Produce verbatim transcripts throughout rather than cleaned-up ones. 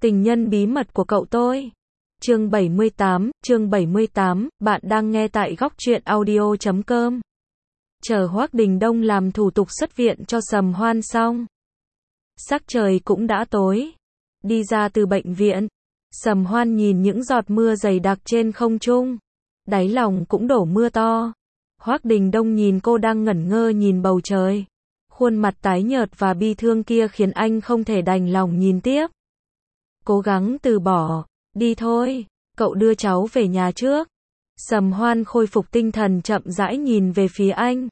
Tình nhân bí mật của cậu tôi. Chương bảy mươi tám, chương bảy mươi tám, bạn đang nghe tại góc truyện audio chấm com. Chờ Hoắc Đình Đông làm thủ tục xuất viện cho Sầm Hoan xong. Sắc trời cũng đã tối. Đi ra từ bệnh viện, Sầm Hoan nhìn những giọt mưa dày đặc trên không trung. Đáy lòng cũng đổ mưa to. Hoắc Đình Đông nhìn cô đang ngẩn ngơ nhìn bầu trời. Khuôn mặt tái nhợt và bi thương kia khiến anh không thể đành lòng nhìn tiếp. Cố gắng từ bỏ, đi thôi, cậu đưa cháu về nhà trước. Sầm Hoan khôi phục tinh thần chậm rãi nhìn về phía anh.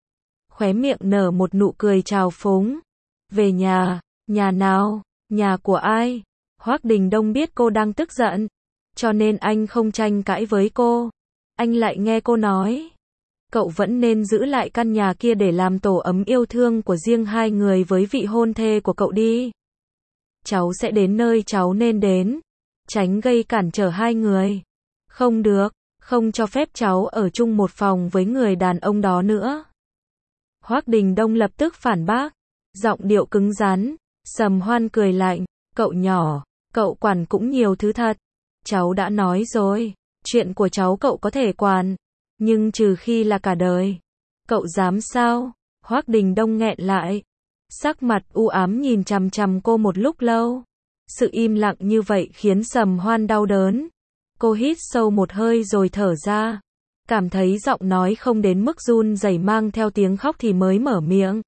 Khóe miệng nở một nụ cười trào phúng. Về nhà, nhà nào, nhà của ai? Hoắc Đình Đông biết cô đang tức giận, cho nên anh không tranh cãi với cô. Anh lại nghe cô nói, cậu vẫn nên giữ lại căn nhà kia để làm tổ ấm yêu thương của riêng hai người với vị hôn thê của cậu đi. Cháu sẽ đến nơi cháu nên đến, tránh gây cản trở hai người. Không được, không cho phép cháu ở chung một phòng với người đàn ông đó nữa. Hoắc Đình Đông lập tức phản bác, giọng điệu cứng rắn. Sầm Hoan cười lạnh, cậu nhỏ, cậu quản cũng nhiều thứ thật. Cháu đã nói rồi, chuyện của cháu cậu có thể quản, nhưng trừ khi là cả đời. Cậu dám sao? Hoắc Đình Đông nghẹn lại, sắc mặt u ám nhìn chằm chằm cô một lúc lâu. Sự im lặng như vậy khiến Sầm Hoan đau đớn. Cô hít sâu một hơi rồi thở ra, cảm thấy giọng nói không đến mức run rẩy mang theo tiếng khóc thì mới mở miệng.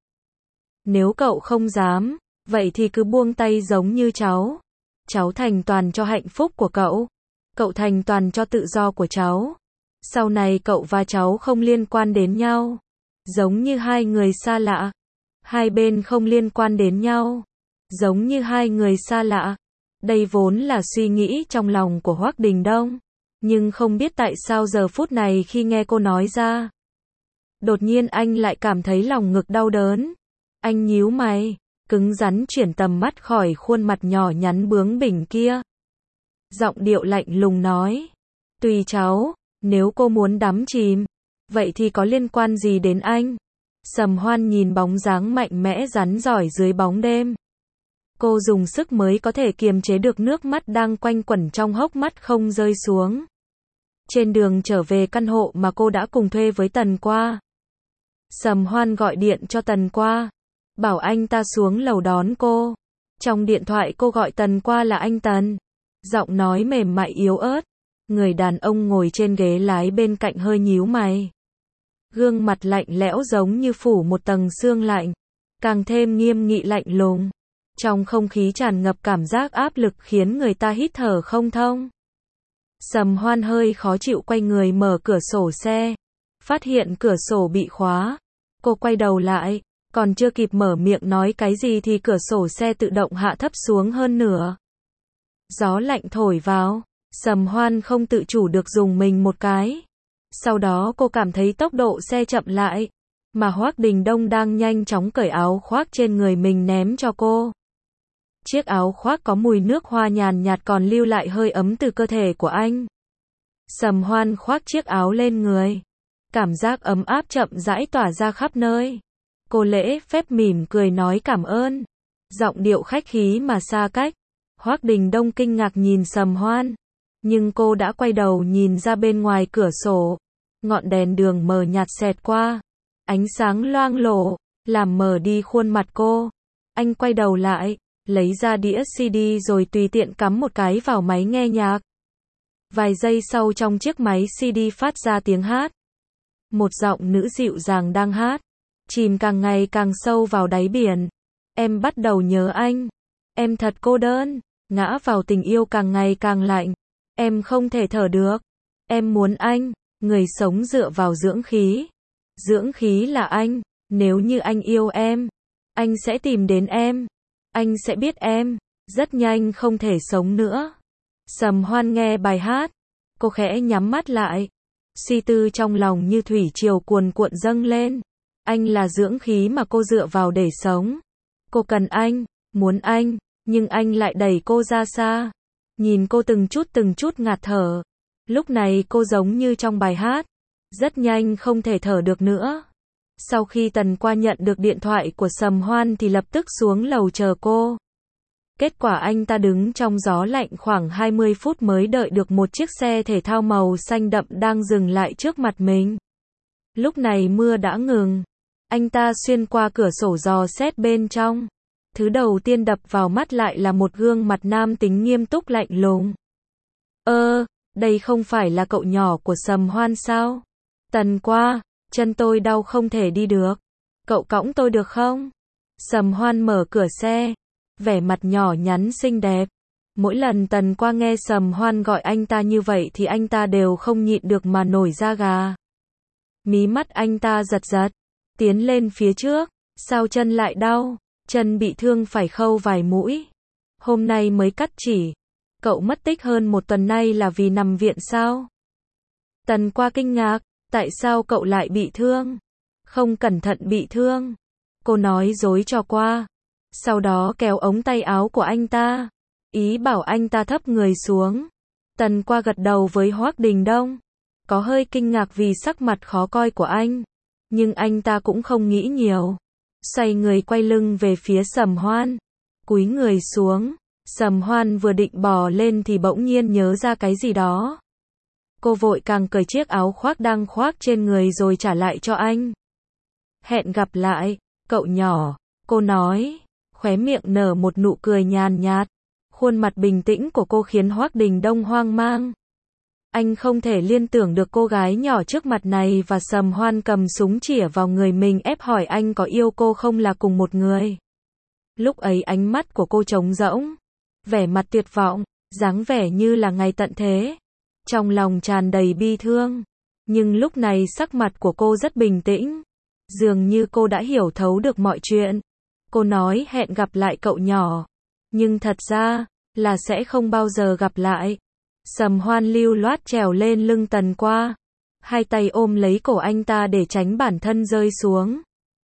Nếu cậu không dám, vậy thì cứ buông tay giống như cháu. Cháu thành toàn cho hạnh phúc của cậu. Cậu thành toàn cho tự do của cháu. Sau này cậu và cháu không liên quan đến nhau. Giống như hai người xa lạ. Hai bên không liên quan đến nhau. Giống như hai người xa lạ. Đây vốn là suy nghĩ trong lòng của Hoắc Đình Đông. Nhưng không biết tại sao giờ phút này khi nghe cô nói ra, đột nhiên anh lại cảm thấy lòng ngực đau đớn. Anh nhíu mày, cứng rắn chuyển tầm mắt khỏi khuôn mặt nhỏ nhắn bướng bỉnh kia. Giọng điệu lạnh lùng nói, tùy cháu, nếu cô muốn đắm chìm, vậy thì có liên quan gì đến anh? Sầm Hoan nhìn bóng dáng mạnh mẽ rắn rỏi dưới bóng đêm. Cô dùng sức mới có thể kiềm chế được nước mắt đang quanh quẩn trong hốc mắt không rơi xuống. Trên đường trở về căn hộ mà cô đã cùng thuê với Tần Qua, Sầm Hoan gọi điện cho Tần Qua, bảo anh ta xuống lầu đón cô. Trong điện thoại cô gọi Tần Qua là anh Tần. Giọng nói mềm mại yếu ớt. Người đàn ông ngồi trên ghế lái bên cạnh hơi nhíu mày. Gương mặt lạnh lẽo giống như phủ một tầng sương lạnh, càng thêm nghiêm nghị lạnh lùng. Trong không khí tràn ngập cảm giác áp lực khiến người ta hít thở không thông. Sầm Hoan hơi khó chịu quay người mở cửa sổ xe. Phát hiện cửa sổ bị khóa. Cô quay đầu lại, còn chưa kịp mở miệng nói cái gì thì cửa sổ xe tự động hạ thấp xuống hơn nửa. Gió lạnh thổi vào, Sầm Hoan không tự chủ được dùng mình một cái. Sau đó cô cảm thấy tốc độ xe chậm lại, mà Hoắc Đình Đông đang nhanh chóng cởi áo khoác trên người mình ném cho cô. Chiếc áo khoác có mùi nước hoa nhàn nhạt còn lưu lại hơi ấm từ cơ thể của anh. Sầm Hoan khoác chiếc áo lên người. Cảm giác ấm áp chậm rãi tỏa ra khắp nơi. Cô lễ phép mỉm cười nói cảm ơn. Giọng điệu khách khí mà xa cách. Hoắc Đình Đông kinh ngạc nhìn Sầm Hoan. Nhưng cô đã quay đầu nhìn ra bên ngoài cửa sổ. Ngọn đèn đường mờ nhạt xẹt qua. Ánh sáng loang lổ, làm mờ đi khuôn mặt cô. Anh quay đầu lại, lấy ra đĩa xê đê rồi tùy tiện cắm một cái vào máy nghe nhạc. Vài giây sau trong chiếc máy xê đê phát ra tiếng hát. Một giọng nữ dịu dàng đang hát. Chìm càng ngày càng sâu vào đáy biển. Em bắt đầu nhớ anh. Em thật cô đơn. Ngã vào tình yêu càng ngày càng lạnh. Em không thể thở được. Em muốn anh. Người sống dựa vào dưỡng khí. Dưỡng khí là anh. Nếu như anh yêu em, anh sẽ tìm đến em. Anh sẽ biết em rất nhanh không thể sống nữa. Sầm Hoan nghe bài hát. Cô khẽ nhắm mắt lại. Suy tư trong lòng như thủy triều cuồn cuộn dâng lên. Anh là dưỡng khí mà cô dựa vào để sống. Cô cần anh, muốn anh, nhưng anh lại đẩy cô ra xa. Nhìn cô từng chút từng chút ngạt thở. Lúc này cô giống như trong bài hát. Rất nhanh không thể thở được nữa. Sau khi Tần Qua nhận được điện thoại của Sầm Hoan thì lập tức xuống lầu chờ cô. Kết quả anh ta đứng trong gió lạnh khoảng hai mươi phút mới đợi được một chiếc xe thể thao màu xanh đậm đang dừng lại trước mặt mình. Lúc này mưa đã ngừng. Anh ta xuyên qua cửa sổ dò xét bên trong. Thứ đầu tiên đập vào mắt lại là một gương mặt nam tính nghiêm túc lạnh lùng. Ơ, đây không phải là cậu nhỏ của Sầm Hoan sao? Tần Qua, chân tôi đau không thể đi được. Cậu cõng tôi được không? Sầm Hoan mở cửa xe, vẻ mặt nhỏ nhắn xinh đẹp. Mỗi lần Tần Qua nghe Sầm Hoan gọi anh ta như vậy thì anh ta đều không nhịn được mà nổi da gà. Mí mắt anh ta giật giật, tiến lên phía trước. Sao chân lại đau? Chân bị thương phải khâu vài mũi. Hôm nay mới cắt chỉ. Cậu mất tích hơn một tuần nay là vì nằm viện sao? Tần Qua kinh ngạc, tại sao cậu lại bị thương? Không cẩn thận bị thương. Cô nói dối cho Qua. Sau đó kéo ống tay áo của anh ta, ý bảo anh ta thấp người xuống. Tần Qua gật đầu với Hoắc Đình Đông, có hơi kinh ngạc vì sắc mặt khó coi của anh, nhưng anh ta cũng không nghĩ nhiều. Xoay người quay lưng về phía Sầm Hoan, cúi người xuống. Sầm Hoan vừa định bò lên thì bỗng nhiên nhớ ra cái gì đó. Cô vội càng cởi chiếc áo khoác đang khoác trên người rồi trả lại cho anh. Hẹn gặp lại, cậu nhỏ, cô nói, khóe miệng nở một nụ cười nhàn nhạt. Khuôn mặt bình tĩnh của cô khiến Hoắc Đình Đông hoang mang. Anh không thể liên tưởng được cô gái nhỏ trước mặt này và Sầm Hoan cầm súng chĩa vào người mình ép hỏi anh có yêu cô không là cùng một người. Lúc ấy ánh mắt của cô trống rỗng, vẻ mặt tuyệt vọng, dáng vẻ như là ngày tận thế. Trong lòng tràn đầy bi thương. Nhưng lúc này sắc mặt của cô rất bình tĩnh. Dường như cô đã hiểu thấu được mọi chuyện. Cô nói hẹn gặp lại cậu nhỏ. Nhưng thật ra, là sẽ không bao giờ gặp lại. Sầm Hoan lưu loát trèo lên lưng Tần Qua. Hai tay ôm lấy cổ anh ta để tránh bản thân rơi xuống.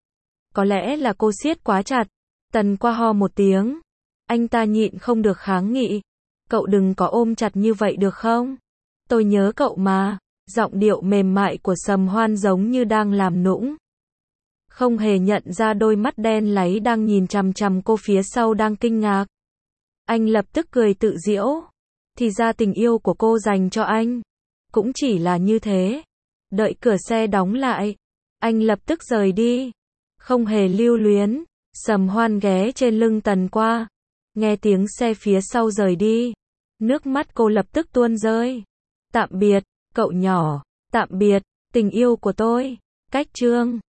Có lẽ là cô siết quá chặt. Tần Qua ho một tiếng. Anh ta nhịn không được kháng nghị. Cậu đừng có ôm chặt như vậy được không? Tôi nhớ cậu mà. Giọng điệu mềm mại của Sầm Hoan giống như đang làm nũng. Không hề nhận ra đôi mắt đen láy đang nhìn chằm chằm cô phía sau đang kinh ngạc. Anh lập tức cười tự giễu. Thì ra tình yêu của cô dành cho anh cũng chỉ là như thế. Đợi cửa xe đóng lại, anh lập tức rời đi. Không hề lưu luyến. Sầm Hoan ghé trên lưng Tần Qua. Nghe tiếng xe phía sau rời đi, nước mắt cô lập tức tuôn rơi. Tạm biệt, cậu nhỏ. Tạm biệt, tình yêu của tôi. Cách chương